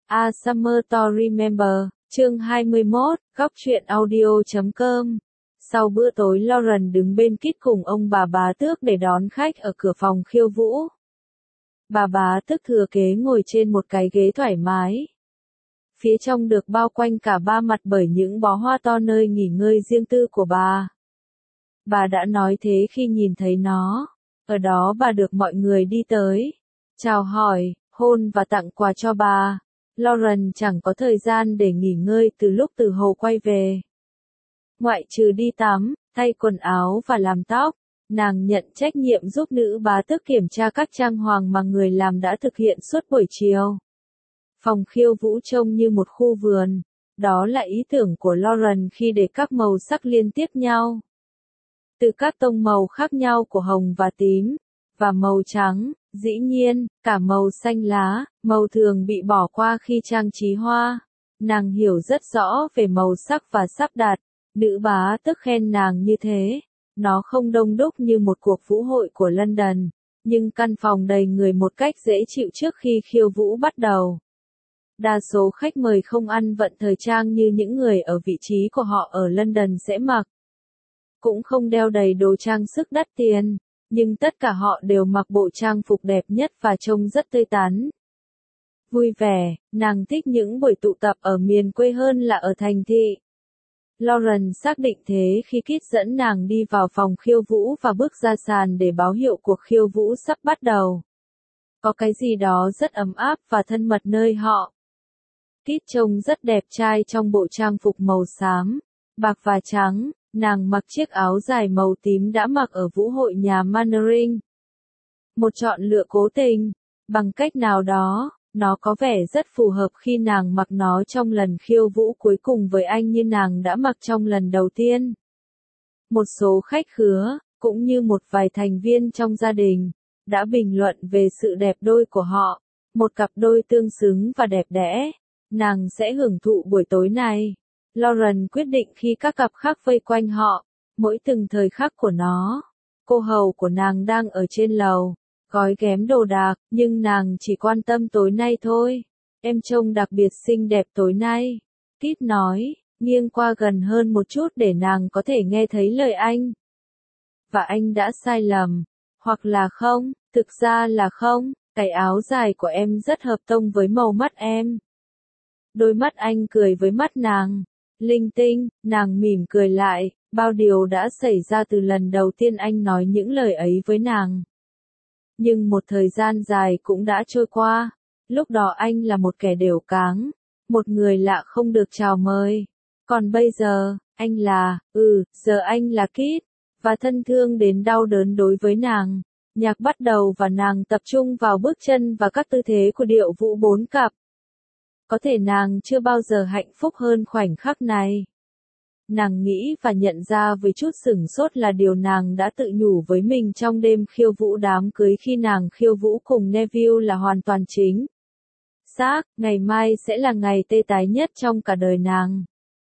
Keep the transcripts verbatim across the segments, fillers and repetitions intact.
A Summer to Remember, chương hai mươi mốt, góc truyện audio chấm com. Sau bữa tối Lauren đứng bên Kit cùng ông bà bá tước để đón khách ở cửa phòng khiêu vũ. Bà bá tước thừa kế ngồi trên một cái ghế thoải mái. Phía trong được bao quanh cả ba mặt bởi những bó hoa to nơi nghỉ ngơi riêng tư của bà. Bà đã nói thế khi nhìn thấy nó. Ở đó bà được mọi người đi tới, chào hỏi, hôn và tặng quà cho bà. Lauren chẳng có thời gian để nghỉ ngơi từ lúc từ hồ quay về. Ngoại trừ đi tắm, thay quần áo và làm tóc, nàng nhận trách nhiệm giúp nữ bá tước kiểm tra các trang hoàng mà người làm đã thực hiện suốt buổi chiều. Phòng khiêu vũ trông như một khu vườn, đó là ý tưởng của Lauren khi để các màu sắc liên tiếp nhau. Từ các tông màu khác nhau của hồng và tím, và màu trắng, dĩ nhiên, cả màu xanh lá, màu thường bị bỏ qua khi trang trí hoa. Nàng hiểu rất rõ về màu sắc và sắp đặt, nữ bá tước khen nàng như thế. Nó không đông đúc như một cuộc vũ hội của London, nhưng căn phòng đầy người một cách dễ chịu trước khi khiêu vũ bắt đầu. Đa số khách mời không ăn vận thời trang như những người ở vị trí của họ ở London sẽ mặc. Cũng không đeo đầy đồ trang sức đắt tiền, nhưng tất cả họ đều mặc bộ trang phục đẹp nhất và trông rất tươi tắn. Vui vẻ, nàng thích những buổi tụ tập ở miền quê hơn là ở thành thị. Lauren xác định thế khi Kit dẫn nàng đi vào phòng khiêu vũ và bước ra sàn để báo hiệu cuộc khiêu vũ sắp bắt đầu. Có cái gì đó rất ấm áp và thân mật nơi họ. Kit trông rất đẹp trai trong bộ trang phục màu xám, bạc và trắng. Nàng mặc chiếc áo dài màu tím đã mặc ở vũ hội nhà Mannering. Một chọn lựa cố tình, bằng cách nào đó, nó có vẻ rất phù hợp khi nàng mặc nó trong lần khiêu vũ cuối cùng với anh như nàng đã mặc trong lần đầu tiên. Một số khách khứa, cũng như một vài thành viên trong gia đình, đã bình luận về sự đẹp đôi của họ, một cặp đôi tương xứng và đẹp đẽ. Nàng sẽ hưởng thụ buổi tối này. Lauren quyết định khi các cặp khác vây quanh họ, mỗi từng thời khắc của nó. Cô hầu của nàng đang ở trên lầu, gói ghém đồ đạc, nhưng nàng chỉ quan tâm tối nay thôi. Em trông đặc biệt xinh đẹp tối nay, Kit nói, nghiêng qua gần hơn một chút để nàng có thể nghe thấy lời anh. Và anh đã sai lầm, hoặc là không, thực ra là không, cái áo dài của em rất hợp tông với màu mắt em. Đôi mắt anh cười với mắt nàng. Linh tinh, nàng mỉm cười lại, bao điều đã xảy ra từ lần đầu tiên anh nói những lời ấy với nàng. Nhưng một thời gian dài cũng đã trôi qua, lúc đó anh là một kẻ đều cáng, một người lạ không được chào mời. Còn bây giờ, anh là, ừ, giờ anh là Kit, và thân thương đến đau đớn đối với nàng. Nhạc bắt đầu và nàng tập trung vào bước chân và các tư thế của điệu vũ bốn cặp. Có thể nàng chưa bao giờ hạnh phúc hơn khoảnh khắc này. Nàng nghĩ và nhận ra với chút sửng sốt là điều nàng đã tự nhủ với mình trong đêm khiêu vũ đám cưới khi nàng khiêu vũ cùng Neville là hoàn toàn chính xác, ngày mai sẽ là ngày tê tái nhất trong cả đời nàng.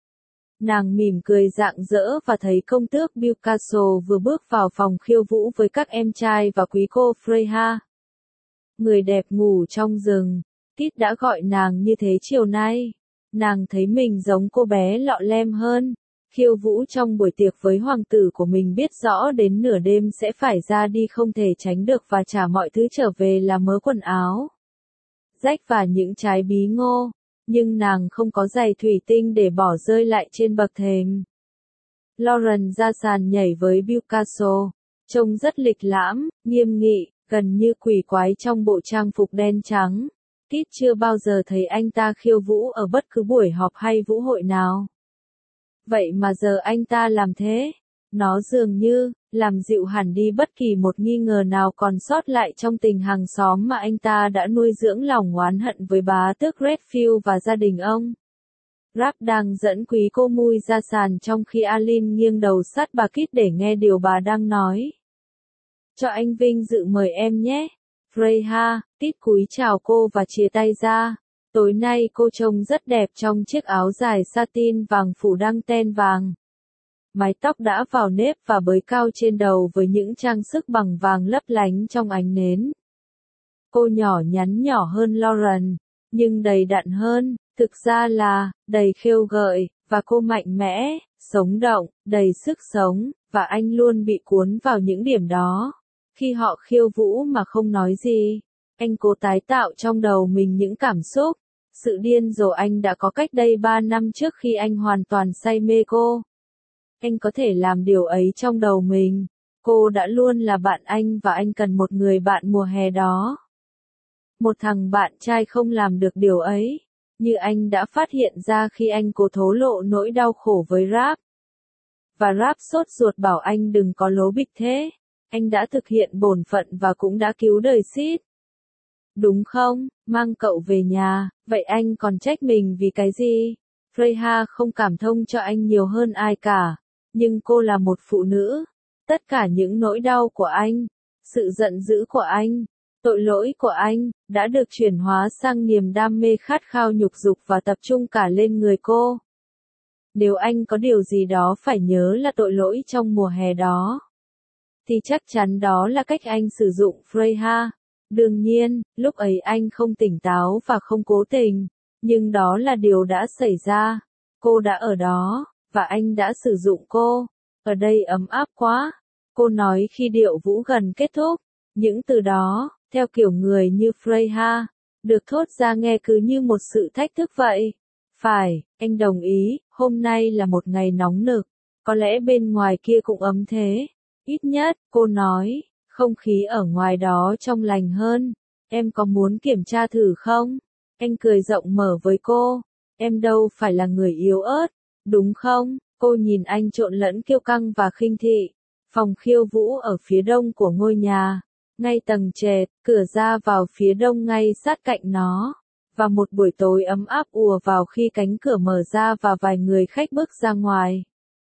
Nàng mỉm cười rạng rỡ và thấy công tước Bewcastle vừa bước vào phòng khiêu vũ với các em trai và quý cô Freya. Người đẹp ngủ trong rừng. Kit đã gọi nàng như thế chiều nay. Nàng thấy mình giống cô bé lọ lem hơn. Khiêu vũ trong buổi tiệc với hoàng tử của mình biết rõ đến nửa đêm sẽ phải ra đi không thể tránh được và trả mọi thứ trở về là mớ quần áo rách và những trái bí ngô. Nhưng nàng không có giày thủy tinh để bỏ rơi lại trên bậc thềm. Lauren ra sàn nhảy với Bewcastle. Trông rất lịch lãm, nghiêm nghị, gần như quỷ quái trong bộ trang phục đen trắng. Kit chưa bao giờ thấy anh ta khiêu vũ ở bất cứ buổi họp hay vũ hội nào. Vậy mà giờ anh ta làm thế. Nó dường như, làm dịu hẳn đi bất kỳ một nghi ngờ nào còn sót lại trong tình hàng xóm mà anh ta đã nuôi dưỡng lòng oán hận với bá tước Redfield và gia đình ông. Rap đang dẫn quý cô mui ra sàn trong khi Aline nghiêng đầu sát bà Kit để nghe điều bà đang nói. Cho anh vinh dự mời em nhé. Freya, Kit cúi chào cô và chia tay ra. Tối nay cô trông rất đẹp trong chiếc áo dài satin vàng phủ đăng ten vàng. Mái tóc đã vào nếp và bới cao trên đầu với những trang sức bằng vàng lấp lánh trong ánh nến. Cô nhỏ nhắn nhỏ hơn Lauren, nhưng đầy đặn hơn, thực ra là, đầy khêu gợi, và cô mạnh mẽ, sống động, đầy sức sống, và anh luôn bị cuốn vào những điểm đó. Khi họ khiêu vũ mà không nói gì, anh cố tái tạo trong đầu mình những cảm xúc. Sự điên rồ anh đã có cách đây ba năm trước khi anh hoàn toàn say mê cô. Anh có thể làm điều ấy trong đầu mình. Cô đã luôn là bạn anh và anh cần một người bạn mùa hè đó. Một thằng bạn trai không làm được điều ấy, như anh đã phát hiện ra khi anh cố thổ lộ nỗi đau khổ với Rap. Và Rap sốt ruột bảo anh đừng có lố bịch thế. Anh đã thực hiện bổn phận và cũng đã cứu đời Sid. Đúng không, mang cậu về nhà, vậy anh còn trách mình vì cái gì? Freya không cảm thông cho anh nhiều hơn ai cả, nhưng cô là một phụ nữ. Tất cả những nỗi đau của anh, sự giận dữ của anh, tội lỗi của anh, đã được chuyển hóa sang niềm đam mê khát khao nhục dục và tập trung cả lên người cô. Nếu anh có điều gì đó phải nhớ là tội lỗi trong mùa hè đó, thì chắc chắn đó là cách anh sử dụng Freya. Đương nhiên, lúc ấy anh không tỉnh táo và không cố tình, nhưng đó là điều đã xảy ra. Cô đã ở đó, và anh đã sử dụng cô. Ở đây ấm áp quá, cô nói khi điệu vũ gần kết thúc. Những từ đó, theo kiểu người như Freya, được thốt ra nghe cứ như một sự thách thức vậy. Phải, anh đồng ý, hôm nay là một ngày nóng nực, có lẽ bên ngoài kia cũng ấm thế. Ít nhất, cô nói, không khí ở ngoài đó trong lành hơn. Em có muốn kiểm tra thử không? Anh cười rộng mở với cô. Em đâu phải là người yếu ớt, đúng không? Cô nhìn anh trộn lẫn kiêu căng và khinh thị. Phòng khiêu vũ ở phía đông của ngôi nhà. Ngay tầng trệt, cửa ra vào phía đông ngay sát cạnh nó. Và một buổi tối ấm áp ùa vào khi cánh cửa mở ra và vài người khách bước ra ngoài.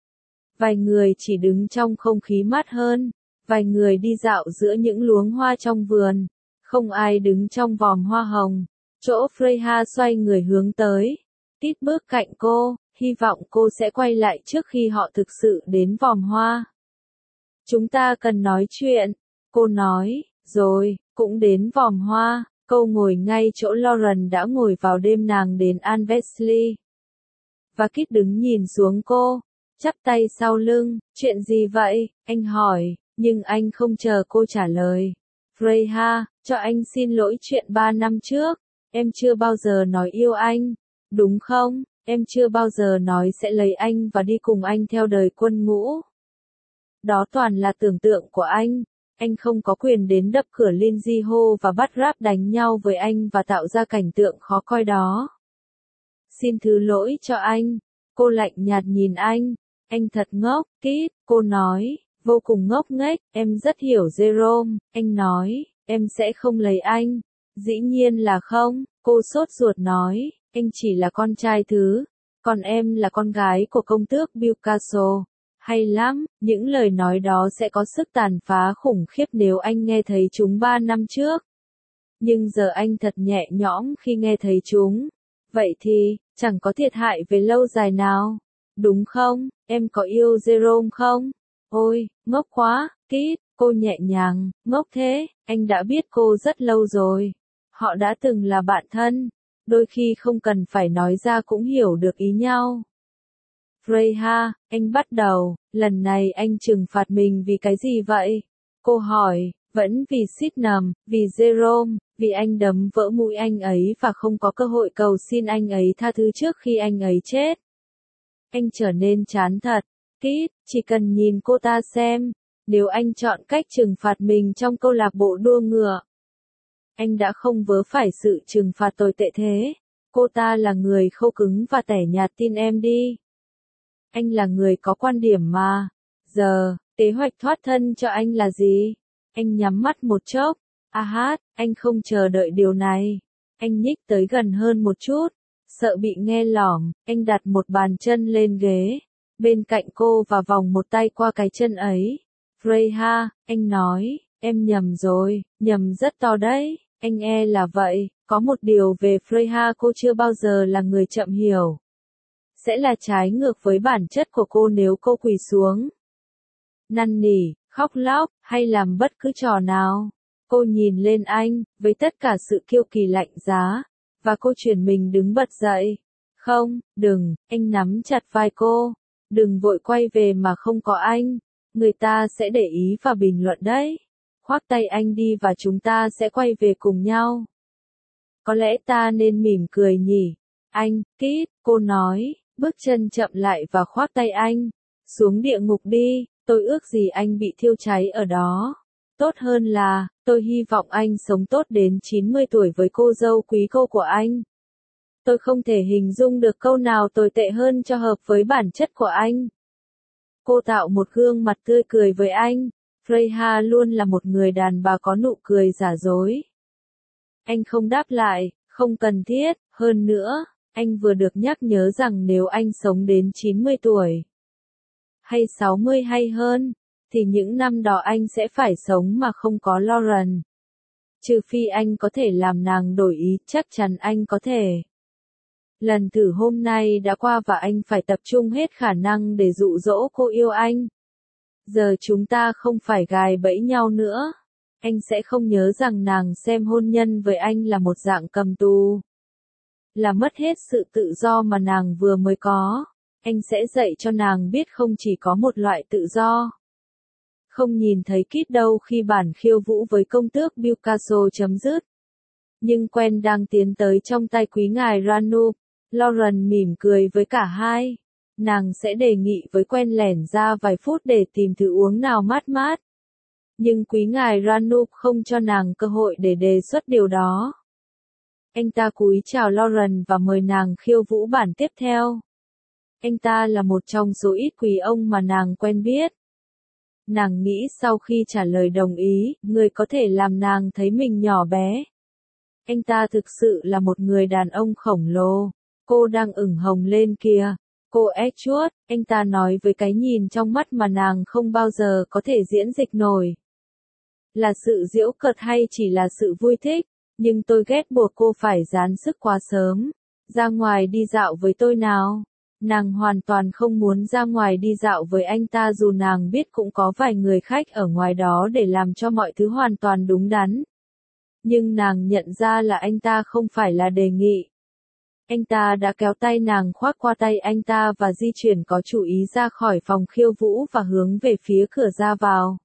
Vài người chỉ đứng trong không khí mát hơn. Vài người đi dạo giữa những luống hoa trong vườn. Không ai đứng trong vòm hoa hồng. Chỗ Freya xoay người hướng tới. Tít bước cạnh cô, hy vọng cô sẽ quay lại trước khi họ thực sự đến vòm hoa. Chúng ta cần nói chuyện, cô nói, rồi, cũng đến vòm hoa. Cô ngồi ngay chỗ Lauren đã ngồi vào đêm nàng đến Anvesley. Và Kit đứng nhìn xuống cô, chắp tay sau lưng. Chuyện gì vậy? Anh hỏi, nhưng anh không chờ cô trả lời. Freya, cho anh xin lỗi chuyện ba năm trước. Em chưa bao giờ nói yêu anh, đúng không? Em chưa bao giờ nói sẽ lấy anh và đi cùng anh theo đời quân ngũ. Đó toàn là tưởng tượng của anh. Anh không có quyền đến đập cửa Lindsay Ho và bắt Rap đánh nhau với anh và tạo ra cảnh tượng khó coi đó. Xin thứ lỗi cho anh. Cô lạnh nhạt nhìn anh. Anh thật ngốc, Kit, cô nói, vô cùng ngốc nghếch. Em rất hiểu Jerome. Anh nói, em sẽ không lấy anh. Dĩ nhiên là không, cô sốt ruột nói, anh chỉ là con trai thứ, còn em là con gái của công tước Newcastle. Hay lắm, những lời nói đó sẽ có sức tàn phá khủng khiếp nếu anh nghe thấy chúng ba năm trước. Nhưng giờ anh thật nhẹ nhõm khi nghe thấy chúng. Vậy thì, chẳng có thiệt hại về lâu dài nào. Đúng không, em có yêu Jerome không? Ôi, ngốc quá, Kit, cô nhẹ nhàng, ngốc thế, anh đã biết cô rất lâu rồi. Họ đã từng là bạn thân, đôi khi không cần phải nói ra cũng hiểu được ý nhau. Freya, anh bắt đầu, lần này anh trừng phạt mình vì cái gì vậy? Cô hỏi, vẫn vì Sydenham, vì Jerome, vì anh đấm vỡ mũi anh ấy và không có cơ hội cầu xin anh ấy tha thứ trước khi anh ấy chết. Anh trở nên chán thật. Kit, chỉ cần nhìn cô ta xem, nếu anh chọn cách trừng phạt mình trong câu lạc bộ đua ngựa, anh đã không vớ phải sự trừng phạt tồi tệ thế. Cô ta là người khô cứng và tẻ nhạt, tin em đi. Anh là người có quan điểm mà. Giờ, kế hoạch thoát thân cho anh là gì? Anh nhắm mắt một chốc. À hát, anh không chờ đợi điều này. Anh nhích tới gần hơn một chút. Sợ bị nghe lỏm, anh đặt một bàn chân lên ghế. Bên cạnh cô và vòng một tay qua cái chân ấy. Freya, anh nói, em nhầm rồi, nhầm rất to đấy. Anh e là vậy, có một điều về Freya cô chưa bao giờ là người chậm hiểu. Sẽ là trái ngược với bản chất của cô nếu cô quỳ xuống. Năn nỉ, khóc lóc, hay làm bất cứ trò nào. Cô nhìn lên anh, với tất cả sự kiêu kỳ lạnh giá. Và cô chuyển mình đứng bật dậy. Không, đừng, anh nắm chặt vai cô. Đừng vội quay về mà không có anh. Người ta sẽ để ý và bình luận đấy. Khoác tay anh đi và chúng ta sẽ quay về cùng nhau. Có lẽ ta nên mỉm cười nhỉ? Anh, Kit, cô nói, bước chân chậm lại và khoác tay anh. Xuống địa ngục đi, tôi ước gì anh bị thiêu cháy ở đó. Tốt hơn là, tôi hy vọng anh sống tốt đến chín mươi tuổi với cô dâu quý cô của anh. Tôi không thể hình dung được câu nào tồi tệ hơn cho hợp với bản chất của anh. Cô tạo một gương mặt tươi cười với anh. Freya luôn là một người đàn bà có nụ cười giả dối. Anh không đáp lại, không cần thiết, hơn nữa, anh vừa được nhắc nhớ rằng nếu anh sống đến chín mươi tuổi, hay sáu mươi hay hơn, thì những năm đó anh sẽ phải sống mà không có Lauren. Trừ phi anh có thể làm nàng đổi ý, chắc chắn anh có thể. Lần thử hôm nay đã qua và anh phải tập trung hết khả năng để dụ dỗ cô yêu anh. Giờ chúng ta không phải gài bẫy nhau nữa. Anh sẽ không nhớ rằng nàng xem hôn nhân với anh là một dạng cầm tù. Là mất hết sự tự do mà nàng vừa mới có. Anh sẽ dạy cho nàng biết không chỉ có một loại tự do. Không nhìn thấy Kit đâu khi bản khiêu vũ với công tước Picasso chấm dứt. Nhưng quen đang tiến tới trong tay quý ngài Ranouf. Lauren mỉm cười với cả hai. Nàng sẽ đề nghị với quen lẻn ra vài phút để tìm thứ uống nào mát mát. Nhưng quý ngài Ranouf không cho nàng cơ hội để đề xuất điều đó. Anh ta cúi chào Lauren và mời nàng khiêu vũ bản tiếp theo. Anh ta là một trong số ít quý ông mà nàng quen biết. Nàng nghĩ sau khi trả lời đồng ý, người có thể làm nàng thấy mình nhỏ bé. Anh ta thực sự là một người đàn ông khổng lồ. Cô đang ửng hồng lên kìa. Cô Edgeworth, anh ta nói với cái nhìn trong mắt mà nàng không bao giờ có thể diễn dịch nổi. Là sự giễu cợt hay chỉ là sự vui thích, nhưng tôi ghét buộc cô phải dán sức quá sớm. Ra ngoài đi dạo với tôi nào. Nàng hoàn toàn không muốn ra ngoài đi dạo với anh ta dù nàng biết cũng có vài người khách ở ngoài đó để làm cho mọi thứ hoàn toàn đúng đắn. Nhưng nàng nhận ra là anh ta không phải là đề nghị. Anh ta đã kéo tay nàng khoác qua tay anh ta và di chuyển có chủ ý ra khỏi phòng khiêu vũ và hướng về phía cửa ra vào.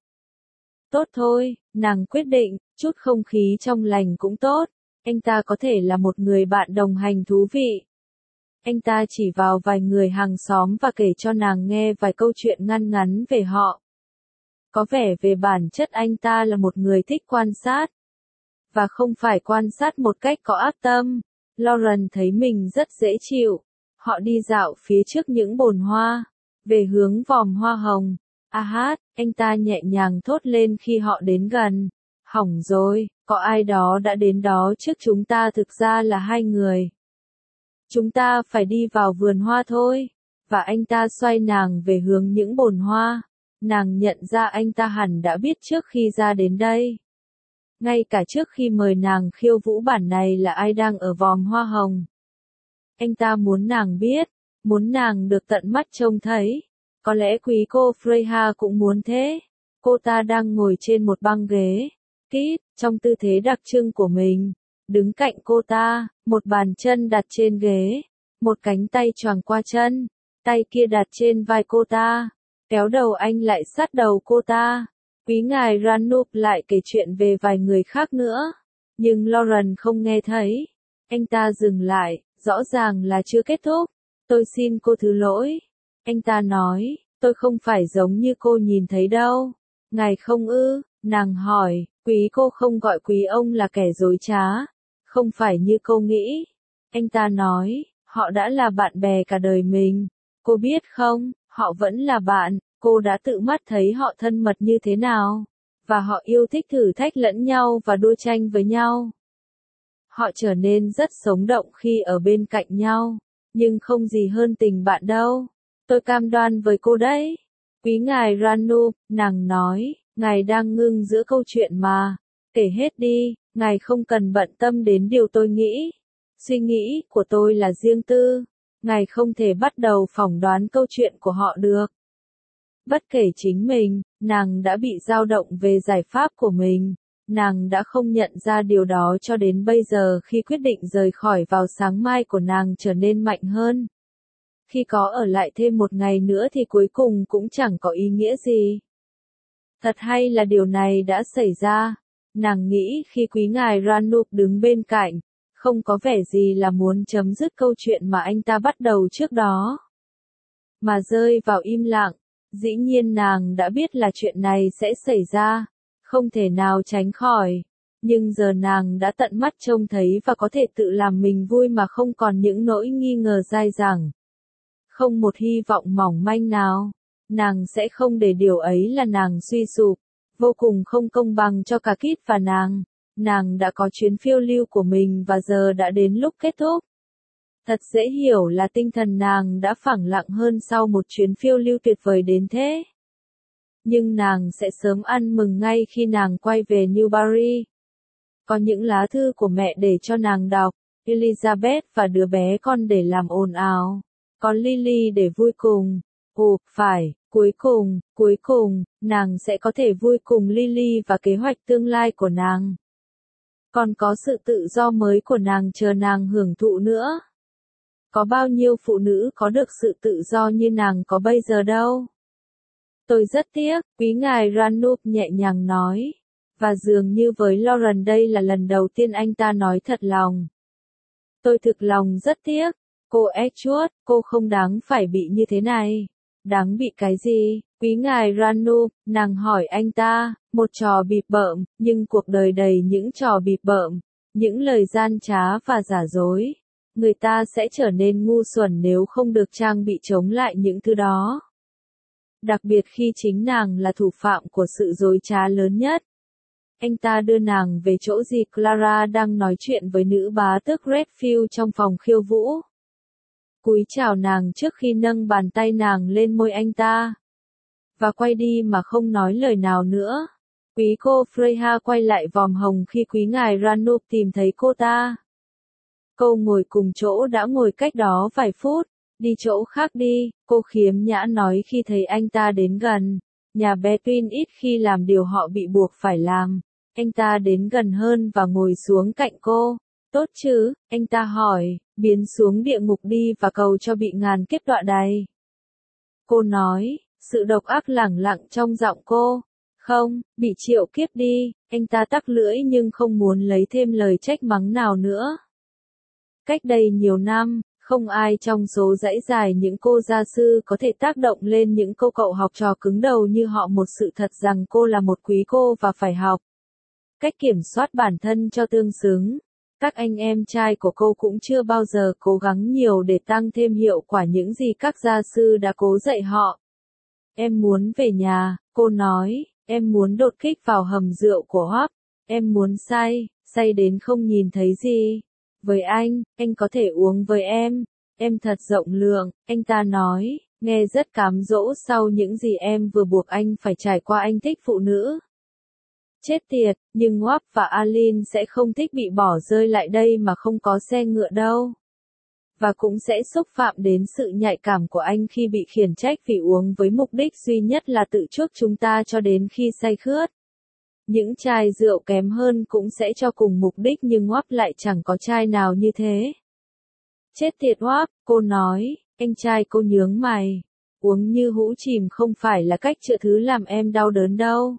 Tốt thôi, nàng quyết định, chút không khí trong lành cũng tốt. Anh ta có thể là một người bạn đồng hành thú vị. Anh ta chỉ vào vài người hàng xóm và kể cho nàng nghe vài câu chuyện ngăn ngắn về họ. Có vẻ về bản chất anh ta là một người thích quan sát. Và không phải quan sát một cách có ác tâm. Lauren thấy mình rất dễ chịu. Họ đi dạo phía trước những bồn hoa, về hướng vòm hoa hồng. A hát, anh ta nhẹ nhàng thốt lên khi họ đến gần. Hỏng rồi, có ai đó đã đến đó trước chúng ta, thực ra là hai người. Chúng ta phải đi vào vườn hoa thôi. Và anh ta xoay nàng về hướng những bồn hoa. Nàng nhận ra anh ta hẳn đã biết trước khi ra đến đây. Ngay cả trước khi mời nàng khiêu vũ bản này là ai đang ở vòm hoa hồng. Anh ta muốn nàng biết, muốn nàng được tận mắt trông thấy. Có lẽ quý cô Freya cũng muốn thế. Cô ta đang ngồi trên một băng ghế. Kit, trong tư thế đặc trưng của mình. Đứng cạnh cô ta, một bàn chân đặt trên ghế. Một cánh tay choàng qua chân. Tay kia đặt trên vai cô ta. Kéo đầu anh lại sát đầu cô ta. Quý ngài Ranouf lại kể chuyện về vài người khác nữa. Nhưng Lauren không nghe thấy. Anh ta dừng lại, rõ ràng là chưa kết thúc. Tôi xin cô thứ lỗi. Anh ta nói, tôi không phải giống như cô nhìn thấy đâu. Ngài không ư, nàng hỏi, quý cô không gọi quý ông là kẻ dối trá. Không phải như cô nghĩ. Anh ta nói, họ đã là bạn bè cả đời mình. Cô biết không, họ vẫn là bạn. Cô đã tự mắt thấy họ thân mật như thế nào. Và họ yêu thích thử thách lẫn nhau và đua tranh với nhau. Họ trở nên rất sống động khi ở bên cạnh nhau. Nhưng không gì hơn tình bạn đâu. Tôi cam đoan với cô đấy. Quý ngài Ranouf, nàng nói, ngài đang ngưng giữa câu chuyện mà. Kể hết đi, ngài không cần bận tâm đến điều tôi nghĩ. Suy nghĩ của tôi là riêng tư. Ngài không thể bắt đầu phỏng đoán câu chuyện của họ được. Bất kể chính mình, nàng đã bị dao động về giải pháp của mình. Nàng đã không nhận ra điều đó cho đến bây giờ khi quyết định rời khỏi vào sáng mai của nàng trở nên mạnh hơn. Khi có ở lại thêm một ngày nữa thì cuối cùng cũng chẳng có ý nghĩa gì. Thật hay là điều này đã xảy ra. Nàng nghĩ khi quý ngài Ranuk đứng bên cạnh, không có vẻ gì là muốn chấm dứt câu chuyện mà anh ta bắt đầu trước đó. Mà rơi vào im lặng, dĩ nhiên nàng đã biết là chuyện này sẽ xảy ra, không thể nào tránh khỏi. Nhưng giờ nàng đã tận mắt trông thấy và có thể tự làm mình vui mà không còn những nỗi nghi ngờ dai dẳng. Không một hy vọng mỏng manh nào. Nàng sẽ không để điều ấy là nàng suy sụp. Vô cùng không công bằng cho cả Kit và nàng. Nàng đã có chuyến phiêu lưu của mình và giờ đã đến lúc kết thúc. Thật dễ hiểu là tinh thần nàng đã phẳng lặng hơn sau một chuyến phiêu lưu tuyệt vời đến thế. Nhưng nàng sẽ sớm ăn mừng ngay khi nàng quay về Newbury. Có những lá thư của mẹ để cho nàng đọc, Elizabeth và đứa bé con để làm ồn ào, có Lily để vui cùng. Ồ, phải, cuối cùng, cuối cùng, nàng sẽ có thể vui cùng Lily và kế hoạch tương lai của nàng. Còn có sự tự do mới của nàng chờ nàng hưởng thụ nữa. Có bao nhiêu phụ nữ có được sự tự do như nàng có bây giờ đâu. Tôi rất tiếc, quý ngài Ranuk nhẹ nhàng nói. Và dường như với Lauren đây là lần đầu tiên anh ta nói thật lòng. Tôi thực lòng rất tiếc. Cô Edgeworth, cô không đáng phải bị như thế này. Đáng bị cái gì? Quý ngài Ranuk, nàng hỏi anh ta, một trò bịp bợm, nhưng cuộc đời đầy những trò bịp bợm, những lời gian trá và giả dối. Người ta sẽ trở nên ngu xuẩn nếu không được trang bị chống lại những thứ đó. Đặc biệt khi chính nàng là thủ phạm của sự dối trá lớn nhất. Anh ta đưa nàng về chỗ dì Clara đang nói chuyện với nữ bá tước Redfield trong phòng khiêu vũ. Cúi chào nàng trước khi nâng bàn tay nàng lên môi anh ta. Và quay đi mà không nói lời nào nữa. Quý cô Freya quay lại vòm hồng khi quý ngài Ranuk tìm thấy cô ta. Cô ngồi cùng chỗ đã ngồi cách đó vài phút. Đi chỗ khác đi, cô khiếm nhã nói khi thấy anh ta đến gần. Nhà Betwin ít khi làm điều họ bị buộc phải làm. Anh ta đến gần hơn và ngồi xuống cạnh cô. Tốt chứ, anh ta hỏi, biến xuống địa ngục đi và cầu cho bị ngàn kiếp đọa đầy. Cô nói, sự độc ác lẳng lặng trong giọng cô. Không, bị triệu kiếp đi, anh ta tắc lưỡi nhưng không muốn lấy thêm lời trách mắng nào nữa. Cách đây nhiều năm, không ai trong số dãy dài những cô gia sư có thể tác động lên những cô cậu học trò cứng đầu như họ một sự thật rằng cô là một quý cô và phải học cách kiểm soát bản thân cho tương xứng. Các anh em trai của cô cũng chưa bao giờ cố gắng nhiều để tăng thêm hiệu quả những gì các gia sư đã cố dạy họ. Em muốn về nhà, cô nói, em muốn đột kích vào hầm rượu của Hope, em muốn say, say đến không nhìn thấy gì. Với anh, anh có thể uống với em, em thật rộng lượng, anh ta nói, nghe rất cám dỗ sau những gì em vừa buộc anh phải trải qua. Anh thích phụ nữ. Chết tiệt, nhưng Hope và Aline sẽ không thích bị bỏ rơi lại đây mà không có xe ngựa đâu. Và cũng sẽ xúc phạm đến sự nhạy cảm của anh khi bị khiển trách vì uống với mục đích duy nhất là tự chuốc chúng ta cho đến khi say khướt. Những chai rượu kém hơn cũng sẽ cho cùng mục đích nhưng Hope lại chẳng có chai nào như thế. Chết tiệt Hope, cô nói, anh trai cô nhướng mày. Uống như hũ chìm không phải là cách chữa thứ làm em đau đớn đâu.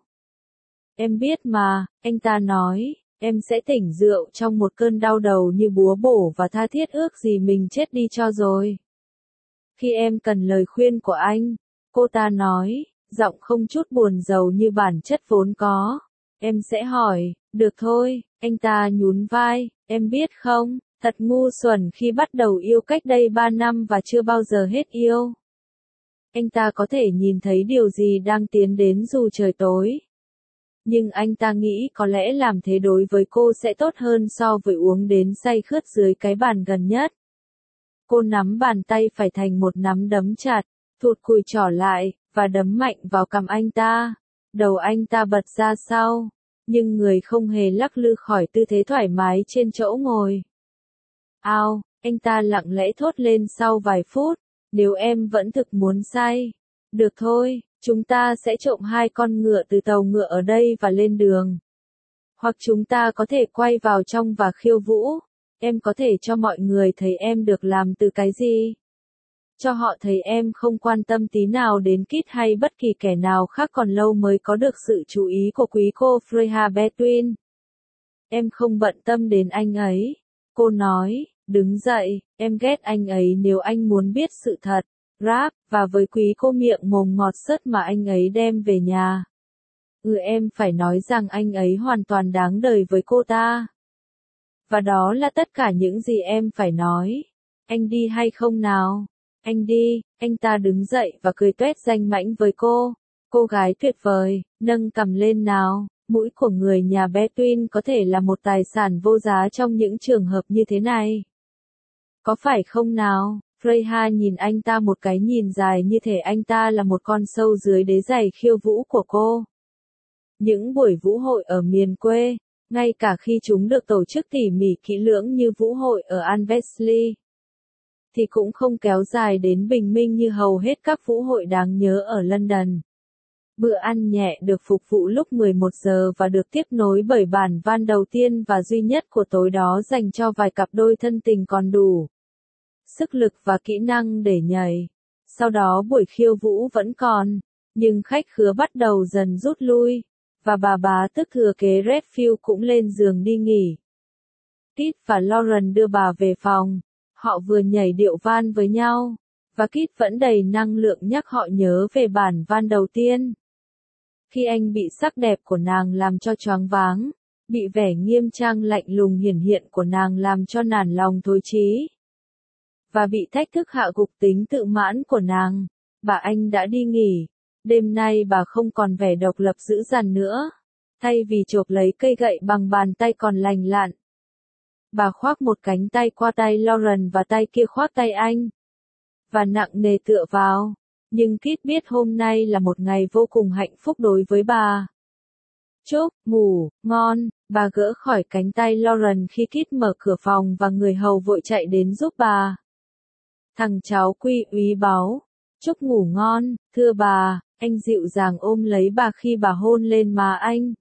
Em biết mà, anh ta nói, em sẽ tỉnh rượu trong một cơn đau đầu như búa bổ và tha thiết ước gì mình chết đi cho rồi. Khi em cần lời khuyên của anh, cô ta nói, giọng không chút buồn rầu như bản chất vốn có. Em sẽ hỏi, được thôi, anh ta nhún vai, em biết không, thật ngu xuẩn khi bắt đầu yêu cách đây ba năm và chưa bao giờ hết yêu. Anh ta có thể nhìn thấy điều gì đang tiến đến dù trời tối. Nhưng anh ta nghĩ có lẽ làm thế đối với cô sẽ tốt hơn so với uống đến say khướt dưới cái bàn gần nhất. Cô nắm bàn tay phải thành một nắm đấm chặt, thụt cùi trỏ lại, và đấm mạnh vào cằm anh ta. Đầu anh ta bật ra sau, nhưng người không hề lắc lư khỏi tư thế thoải mái trên chỗ ngồi. Ao, anh ta lặng lẽ thốt lên sau vài phút, nếu em vẫn thực muốn say. Được thôi, chúng ta sẽ trộm hai con ngựa từ tàu ngựa ở đây và lên đường. Hoặc chúng ta có thể quay vào trong và khiêu vũ. Em có thể cho mọi người thấy em được làm từ cái gì. Cho họ thấy em không quan tâm tí nào đến Kit hay bất kỳ kẻ nào khác, còn lâu mới có được sự chú ý của quý cô Freya Betwin. Em không bận tâm đến anh ấy. Cô nói, đứng dậy, em ghét anh ấy nếu anh muốn biết sự thật. Rap, và với quý cô miệng mồm ngọt sớt mà anh ấy đem về nhà. Ừ, em phải nói rằng anh ấy hoàn toàn đáng đời với cô ta. Và đó là tất cả những gì em phải nói. Anh đi hay không nào? Anh đi. Anh ta đứng dậy và cười tuét danh mãnh với cô. Cô gái tuyệt vời, nâng cằm lên nào. Mũi của người nhà Betwin có thể là một tài sản vô giá trong những trường hợp như thế này. Có phải không nào? Freya nhìn anh ta một cái nhìn dài như thể anh ta là một con sâu dưới đế giày khiêu vũ của cô. Những buổi vũ hội ở miền quê, ngay cả khi chúng được tổ chức tỉ mỉ kỹ lưỡng như vũ hội ở Anvesley, thì cũng không kéo dài đến bình minh như hầu hết các vũ hội đáng nhớ ở London. Bữa ăn nhẹ được phục vụ lúc mười một giờ và được tiếp nối bởi bản van đầu tiên và duy nhất của tối đó dành cho vài cặp đôi thân tình còn đủ sức lực và kỹ năng để nhảy. Sau đó buổi khiêu vũ vẫn còn, nhưng khách khứa bắt đầu dần rút lui, và bà bá tức thừa kế Redfield cũng lên giường đi nghỉ. Kit và Lauren đưa bà về phòng. Họ vừa nhảy điệu van với nhau, và Kit vẫn đầy năng lượng nhắc họ nhớ về bản van đầu tiên. Khi anh bị sắc đẹp của nàng làm cho choáng váng, bị vẻ nghiêm trang lạnh lùng hiển hiện của nàng làm cho nản lòng thối chí, và bị thách thức hạ gục tính tự mãn của nàng, bà anh đã đi nghỉ. Đêm nay bà không còn vẻ độc lập dữ dằn nữa. Thay vì chộp lấy cây gậy bằng bàn tay còn lành lặn, bà khoác một cánh tay qua tay Lauren và tay kia khoác tay anh, và nặng nề tựa vào. Nhưng Kit biết hôm nay là một ngày vô cùng hạnh phúc đối với bà. Chúc ngủ ngon, bà gỡ khỏi cánh tay Lauren khi Kit mở cửa phòng và người hầu vội chạy đến giúp bà. Thằng cháu Quy úy báu. Chúc ngủ ngon, thưa bà. Anh dịu dàng ôm lấy bà khi bà hôn lên má anh.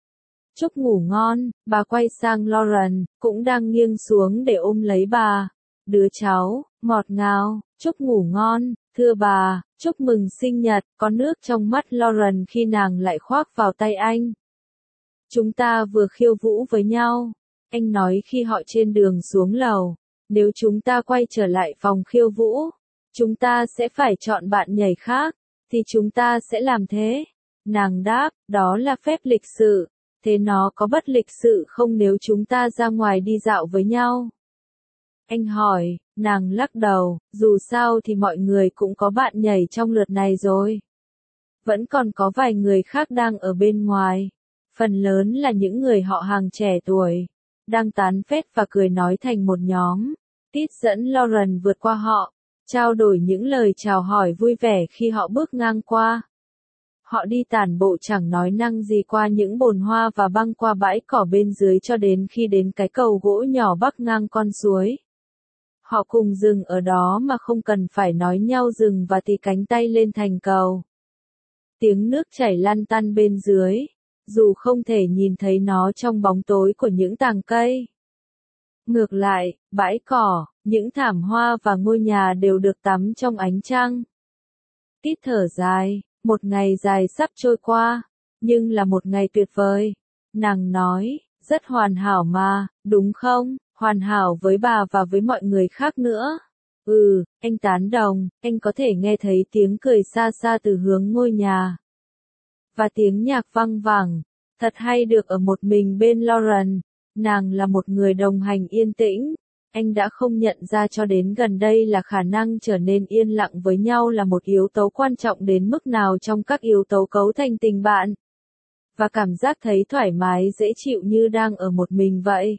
Chúc ngủ ngon, bà quay sang Lauren, cũng đang nghiêng xuống để ôm lấy bà. Đứa cháu, ngọt ngào, chúc ngủ ngon, thưa bà, chúc mừng sinh nhật, có nước trong mắt Lauren khi nàng lại khoác vào tay anh. Chúng ta vừa khiêu vũ với nhau, anh nói khi họ trên đường xuống lầu. Nếu chúng ta quay trở lại phòng khiêu vũ, chúng ta sẽ phải chọn bạn nhảy khác, thì chúng ta sẽ làm thế. Nàng đáp, đó là phép lịch sự. Thế nó có bất lịch sự không nếu chúng ta ra ngoài đi dạo với nhau? Anh hỏi, nàng lắc đầu, dù sao thì mọi người cũng có bạn nhảy trong lượt này rồi. Vẫn còn có vài người khác đang ở bên ngoài. Phần lớn là những người họ hàng trẻ tuổi, đang tán phét và cười nói thành một nhóm. Kit dẫn Lauren vượt qua họ, trao đổi những lời chào hỏi vui vẻ khi họ bước ngang qua. Họ đi tản bộ chẳng nói năng gì qua những bồn hoa và băng qua bãi cỏ bên dưới cho đến khi đến cái cầu gỗ nhỏ bắc ngang con suối. Họ cùng dừng ở đó mà không cần phải nói nhau dừng và tì cánh tay lên thành cầu. Tiếng nước chảy lăn tăn bên dưới, dù không thể nhìn thấy nó trong bóng tối của những tàng cây. Ngược lại, bãi cỏ, những thảm hoa và ngôi nhà đều được tắm trong ánh trăng. Kit thở dài, một ngày dài sắp trôi qua, nhưng là một ngày tuyệt vời. Nàng nói, rất hoàn hảo mà, đúng không? Hoàn hảo với bà và với mọi người khác nữa. Ừ, anh tán đồng, anh có thể nghe thấy tiếng cười xa xa từ hướng ngôi nhà. Và tiếng nhạc vang vẳng, thật hay được ở một mình bên Lauren. Nàng là một người đồng hành yên tĩnh. Anh đã không nhận ra cho đến gần đây là khả năng trở nên yên lặng với nhau là một yếu tố quan trọng đến mức nào trong các yếu tố cấu thành tình bạn. Và cảm giác thấy thoải mái dễ chịu như đang ở một mình vậy.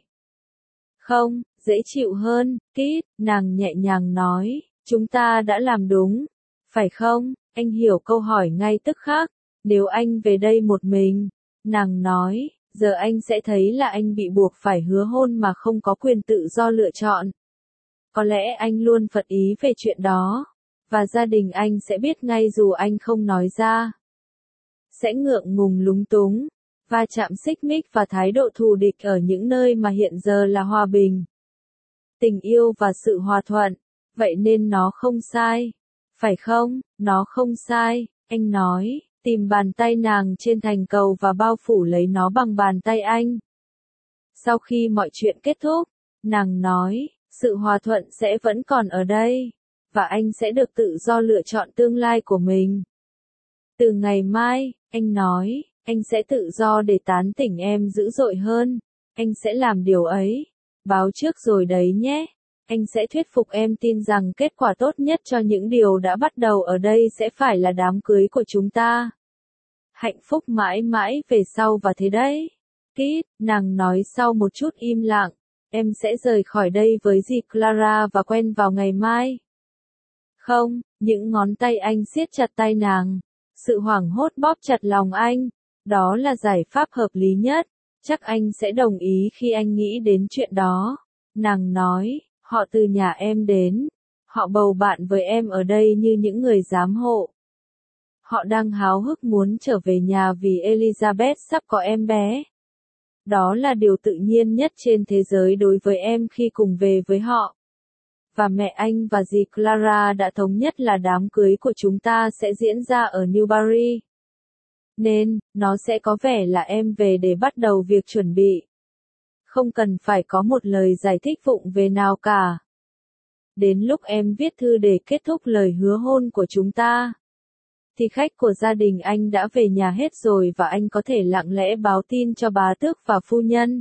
Không, dễ chịu hơn, Kit, nàng nhẹ nhàng nói, chúng ta đã làm đúng, phải không? Anh hiểu câu hỏi ngay tức khắc, nếu anh về đây một mình, nàng nói, giờ anh sẽ thấy là anh bị buộc phải hứa hôn mà không có quyền tự do lựa chọn. Có lẽ anh luôn phật ý về chuyện đó, và gia đình anh sẽ biết ngay dù anh không nói ra. Sẽ ngượng ngùng lúng túng, va chạm xích mích và thái độ thù địch ở những nơi mà hiện giờ là hòa bình, tình yêu và sự hòa thuận. Vậy nên nó không sai. Phải không? Nó không sai, anh nói, tìm bàn tay nàng trên thành cầu và bao phủ lấy nó bằng bàn tay anh. Sau khi mọi chuyện kết thúc, nàng nói, sự hòa thuận sẽ vẫn còn ở đây, và anh sẽ được tự do lựa chọn tương lai của mình. Từ ngày mai, anh nói, anh sẽ tự do để tán tỉnh em dữ dội hơn. Anh sẽ làm điều ấy. Báo trước rồi đấy nhé. Anh sẽ thuyết phục em tin rằng kết quả tốt nhất cho những điều đã bắt đầu ở đây sẽ phải là đám cưới của chúng ta. Hạnh phúc mãi mãi về sau và thế đấy. Kit, nàng nói sau một chút im lặng, em sẽ rời khỏi đây với dì Clara và quen vào ngày mai. Không, những ngón tay anh siết chặt tay nàng. Sự hoảng hốt bóp chặt lòng anh. Đó là giải pháp hợp lý nhất. Chắc anh sẽ đồng ý khi anh nghĩ đến chuyện đó. Nàng nói, họ từ nhà em đến. Họ bầu bạn với em ở đây như những người giám hộ. Họ đang háo hức muốn trở về nhà vì Elizabeth sắp có em bé. Đó là điều tự nhiên nhất trên thế giới đối với em khi cùng về với họ. Và mẹ anh và dì Clara đã thống nhất là đám cưới của chúng ta sẽ diễn ra ở Newbury. Nên, nó sẽ có vẻ là em về để bắt đầu việc chuẩn bị. Không cần phải có một lời giải thích vụng về nào cả. Đến lúc em viết thư để kết thúc lời hứa hôn của chúng ta, thì khách của gia đình anh đã về nhà hết rồi và anh có thể lặng lẽ báo tin cho bá tước và phu nhân.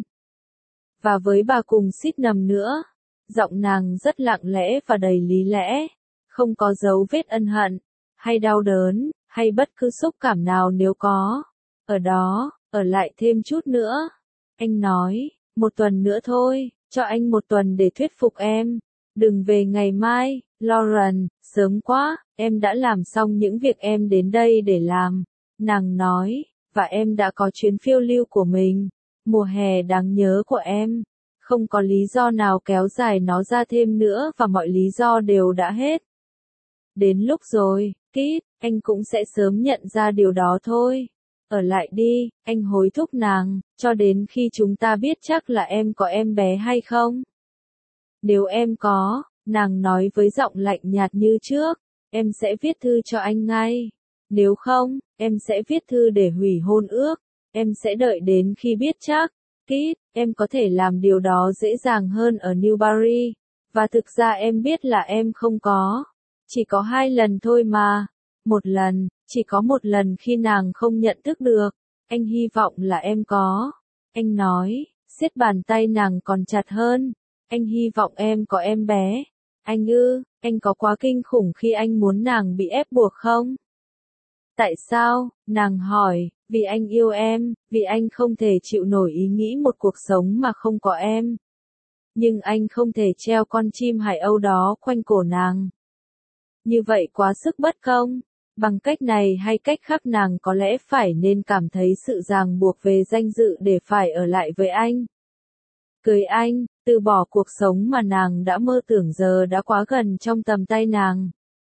Và với bà cùng Sydenham nữa. Giọng nàng rất lặng lẽ và đầy lý lẽ, không có dấu vết ân hận, hay đau đớn, hay bất cứ xúc cảm nào nếu có. Ở đó, ở lại thêm chút nữa. Anh nói, một tuần nữa thôi, cho anh một tuần để thuyết phục em. Đừng về ngày mai, Lauren, sớm quá, em đã làm xong những việc em đến đây để làm. Nàng nói, và em đã có chuyến phiêu lưu của mình, mùa hè đáng nhớ của em. Không có lý do nào kéo dài nó ra thêm nữa và mọi lý do đều đã hết. Đến lúc rồi, Kit, anh cũng sẽ sớm nhận ra điều đó thôi. Ở lại đi, anh hối thúc nàng, cho đến khi chúng ta biết chắc là em có em bé hay không. Nếu em có, nàng nói với giọng lạnh nhạt như trước, em sẽ viết thư cho anh ngay. Nếu không, em sẽ viết thư để hủy hôn ước. Em sẽ đợi đến khi biết chắc. Kit, em có thể làm điều đó dễ dàng hơn ở Newbury. Và thực ra em biết là em không có. Chỉ có hai lần thôi mà. Một lần, chỉ có một lần khi nàng không nhận thức được. Anh hy vọng là em có. Anh nói, siết bàn tay nàng còn chặt hơn. Anh hy vọng em có em bé. Anh ư, anh có quá kinh khủng khi anh muốn nàng bị ép buộc không? Tại sao? Nàng hỏi, vì anh yêu em, vì anh không thể chịu nổi ý nghĩ một cuộc sống mà không có em. Nhưng anh không thể treo con chim hải âu đó quanh cổ nàng. Như vậy quá sức bất công. Bằng cách này hay cách khác nàng có lẽ phải nên cảm thấy sự ràng buộc về danh dự để phải ở lại với anh. Cưới anh, từ bỏ cuộc sống mà nàng đã mơ tưởng giờ đã quá gần trong tầm tay nàng.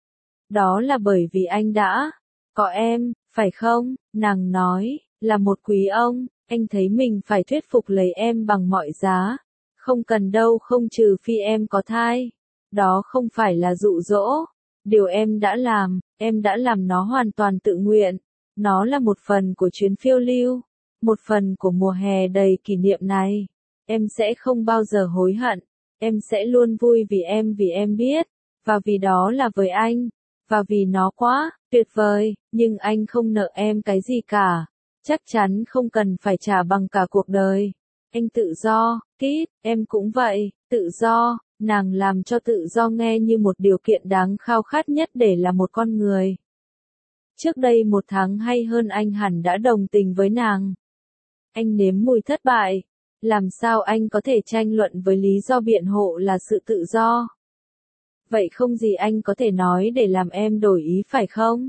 Đó là bởi vì anh đã có em, phải không? Nàng nói, là một quý ông, anh thấy mình phải thuyết phục lấy em bằng mọi giá. Không cần đâu không trừ phi em có thai. Đó không phải là dụ dỗ. Điều em đã làm, em đã làm nó hoàn toàn tự nguyện. Nó là một phần của chuyến phiêu lưu. Một phần của mùa hè đầy kỷ niệm này. Em sẽ không bao giờ hối hận. Em sẽ luôn vui vì em vì em biết. Và vì đó là với anh. Và vì nó quá tuyệt vời, nhưng anh không nợ em cái gì cả. Chắc chắn không cần phải trả bằng cả cuộc đời. Anh tự do, Kit, em cũng vậy, tự do. Nàng làm cho tự do nghe như một điều kiện đáng khao khát nhất để là một con người. Trước đây một tháng hay hơn anh hẳn đã đồng tình với nàng. Anh nếm mùi thất bại. Làm sao anh có thể tranh luận với lý do biện hộ là sự tự do? Vậy không gì anh có thể nói để làm em đổi ý phải không?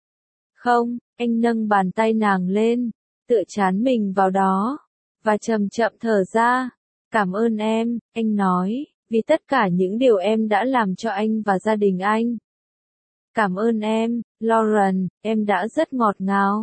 Không, anh nâng bàn tay nàng lên, tựa chán mình vào đó, và chậm chậm thở ra. Cảm ơn em, anh nói, vì tất cả những điều em đã làm cho anh và gia đình anh. Cảm ơn em, Lauren, em đã rất ngọt ngào.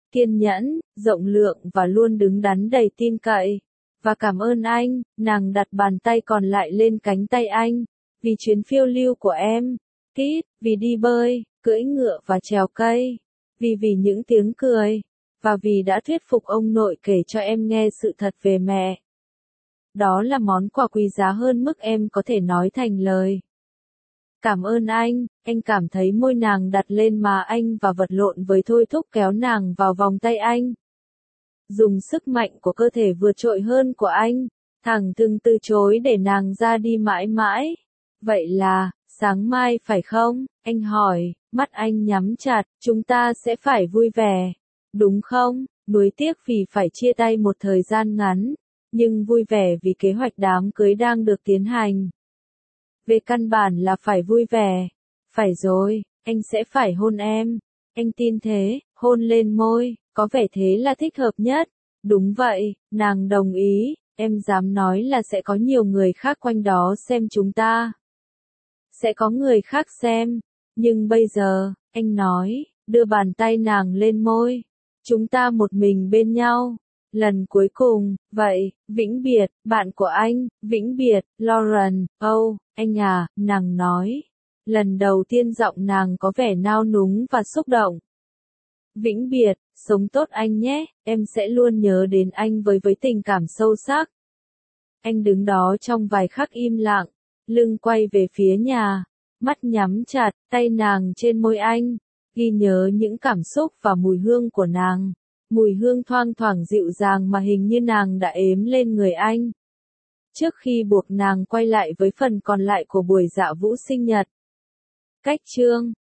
kiên nhẫn, rộng lượng và luôn đứng đắn đầy tin cậy. Và cảm ơn anh, nàng đặt bàn tay còn lại lên cánh tay anh, vì chuyến phiêu lưu của em, Kit, vì đi bơi, cưỡi ngựa và trèo cây, vì vì những tiếng cười, và vì đã thuyết phục ông nội kể cho em nghe sự thật về mẹ. Đó là món quà quý giá hơn mức em có thể nói thành lời. Cảm ơn anh, anh cảm thấy môi nàng đặt lên má anh và vật lộn với thôi thúc kéo nàng vào vòng tay anh. Dùng sức mạnh của cơ thể vượt trội hơn của anh, thẳng thừng từ chối để nàng ra đi mãi mãi. Vậy là, sáng mai phải không? Anh hỏi, mắt anh nhắm chặt, chúng ta sẽ phải vui vẻ. Đúng không? Nuối tiếc vì phải chia tay một thời gian ngắn, nhưng vui vẻ vì kế hoạch đám cưới đang được tiến hành. Về căn bản là phải vui vẻ. Phải rồi, anh sẽ phải hôn em. Anh tin thế, hôn lên môi, có vẻ thế là thích hợp nhất. Đúng vậy, nàng đồng ý, em dám nói là sẽ có nhiều người khác quanh đó xem chúng ta. Sẽ có người khác xem, nhưng bây giờ, anh nói, đưa bàn tay nàng lên môi. Chúng ta một mình bên nhau. Lần cuối cùng, vậy, vĩnh biệt, bạn của anh, vĩnh biệt, Lauren, oh, anh à, nàng nói. Lần đầu tiên giọng nàng có vẻ nao núng và xúc động. Vĩnh biệt, sống tốt anh nhé, em sẽ luôn nhớ đến anh với với tình cảm sâu sắc. Anh đứng đó trong vài khắc im lặng, lưng quay về phía nhà, mắt nhắm chặt, tay nàng trên môi anh, ghi nhớ những cảm xúc và mùi hương của nàng. Mùi hương thoang thoảng dịu dàng mà hình như nàng đã ếm lên người anh. Trước khi buộc nàng quay lại với phần còn lại của buổi dạ vũ sinh nhật. Cách chương